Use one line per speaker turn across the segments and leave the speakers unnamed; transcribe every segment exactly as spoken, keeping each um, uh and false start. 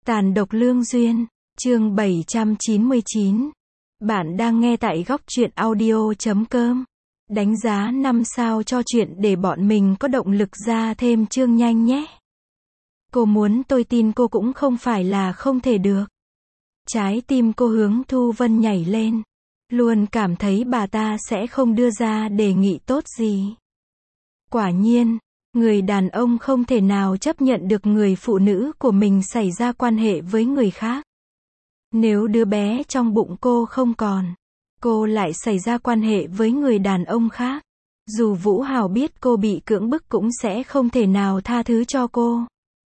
Tàn độc lương duyên, chương bảy trăm chín mươi chín. Bạn đang nghe tại góc truyện audio chấm com. Đánh giá năm sao cho chuyện để bọn mình có động lực ra thêm chương nhanh nhé. Cô muốn tôi tin cô cũng không phải là không thể được. Trái tim cô Hướng Thu Vân nhảy lên. Luôn cảm thấy bà ta sẽ không đưa ra đề nghị tốt gì. Quả nhiên, người đàn ông không thể nào chấp nhận được người phụ nữ của mình xảy ra quan hệ với người khác. Nếu đứa bé trong bụng cô không còn, cô lại xảy ra quan hệ với người đàn ông khác. Dù Vũ Hào biết cô bị cưỡng bức cũng sẽ không thể nào tha thứ cho cô.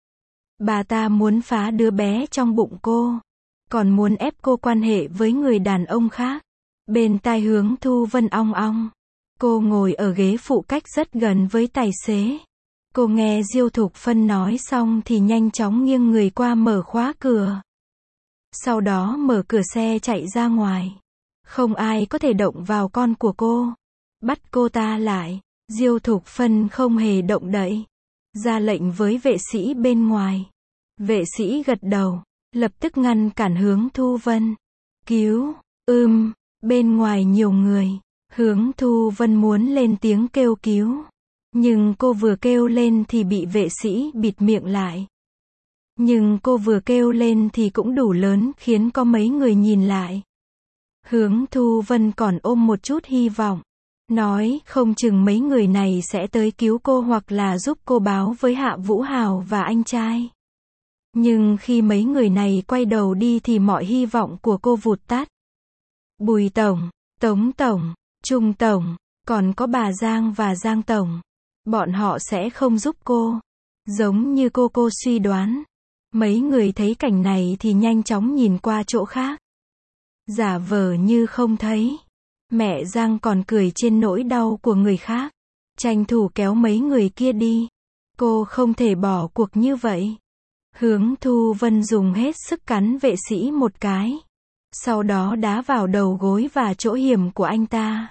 Bà ta muốn phá đứa bé trong bụng cô, còn muốn ép cô quan hệ với người đàn ông khác. Bên tai Hướng Thu Vân ong ong. Cô ngồi ở ghế phụ cách rất gần với tài xế. Cô nghe Diêu Thục Phân nói xong thì nhanh chóng nghiêng người qua mở khóa cửa. Sau đó mở cửa xe chạy ra ngoài. Không ai có thể động vào con của cô. Bắt cô ta lại. Diêu Thục Phân không hề động đậy. Ra lệnh với vệ sĩ bên ngoài. Vệ sĩ gật đầu, lập tức ngăn cản Hướng Thu Vân. Cứu, ưm, bên ngoài nhiều người. Hướng Thu Vân muốn lên tiếng kêu cứu. Nhưng cô vừa kêu lên thì bị vệ sĩ bịt miệng lại. Nhưng cô vừa kêu lên thì cũng đủ lớn khiến có mấy người nhìn lại. Hướng Thu Vân còn ôm một chút hy vọng. Nói không chừng mấy người này sẽ tới cứu cô hoặc là giúp cô báo với Hạ Vũ Hào và anh trai. Nhưng khi mấy người này quay đầu đi thì mọi hy vọng của cô vụt tắt. Bùi Tổng, Tống Tổng, Trung Tổng, còn có bà Giang và Giang Tổng. Bọn họ sẽ không giúp cô. Giống như cô cô suy đoán. Mấy người thấy cảnh này thì nhanh chóng nhìn qua chỗ khác. Giả vờ như không thấy. Mẹ Giang còn cười trên nỗi đau của người khác. Tranh thủ kéo mấy người kia đi. Cô không thể bỏ cuộc như vậy. Hướng Thu Vân dùng hết sức cắn vệ sĩ một cái. Sau đó đá vào đầu gối và chỗ hiểm của anh ta.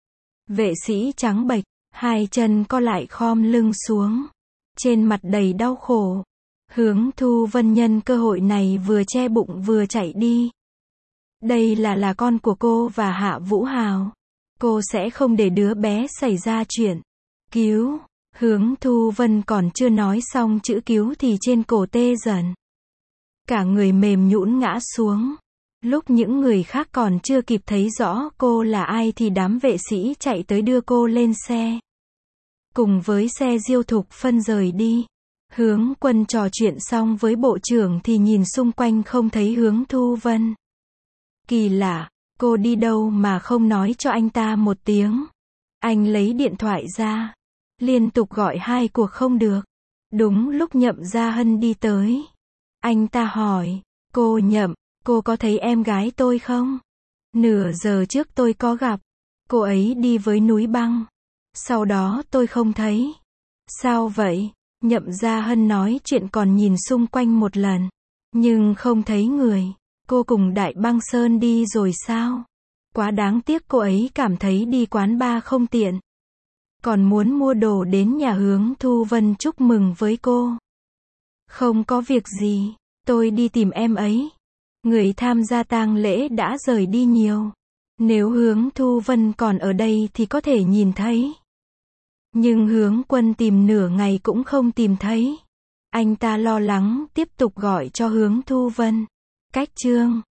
Vệ sĩ trắng bệch, hai chân co lại khom lưng xuống. Trên mặt đầy đau khổ. Hướng Thu Vân nhân cơ hội này vừa che bụng vừa chạy đi. Đây là là con của cô và Hạ Vũ Hào. Cô sẽ không để đứa bé xảy ra chuyện. Cứu. Hướng Thu Vân còn chưa nói xong chữ cứu thì trên cổ tê dần. Cả người mềm nhũn ngã xuống. Lúc những người khác còn chưa kịp thấy rõ cô là ai thì đám vệ sĩ chạy tới đưa cô lên xe. Cùng với xe Diêu Thục Phân rời đi. Hướng Quân trò chuyện xong với bộ trưởng thì nhìn xung quanh không thấy Hướng Thu Vân. Kỳ lạ, cô đi đâu mà không nói cho anh ta một tiếng. Anh lấy điện thoại ra. Liên tục gọi hai cuộc không được. Đúng lúc Nhậm Gia Hân đi tới. Anh ta hỏi, cô Nhậm, cô có thấy em gái tôi không? Nửa giờ trước tôi có gặp. Cô ấy đi với núi băng. Sau đó tôi không thấy. Sao vậy? Nhậm Gia Hân nói chuyện còn nhìn xung quanh một lần. Nhưng không thấy người. Cô cùng Đại Băng Sơn đi rồi sao? Quá đáng tiếc, cô ấy cảm thấy đi quán bar không tiện. Còn muốn mua đồ đến nhà Hướng Thu Vân chúc mừng với cô. Không có việc gì, tôi đi tìm em ấy. Người tham gia tang lễ đã rời đi nhiều. Nếu Hướng Thu Vân còn ở đây thì có thể nhìn thấy. Nhưng Hướng Quân tìm nửa ngày cũng không tìm thấy. Anh ta lo lắng tiếp tục gọi cho Hướng Thu Vân. Cách chương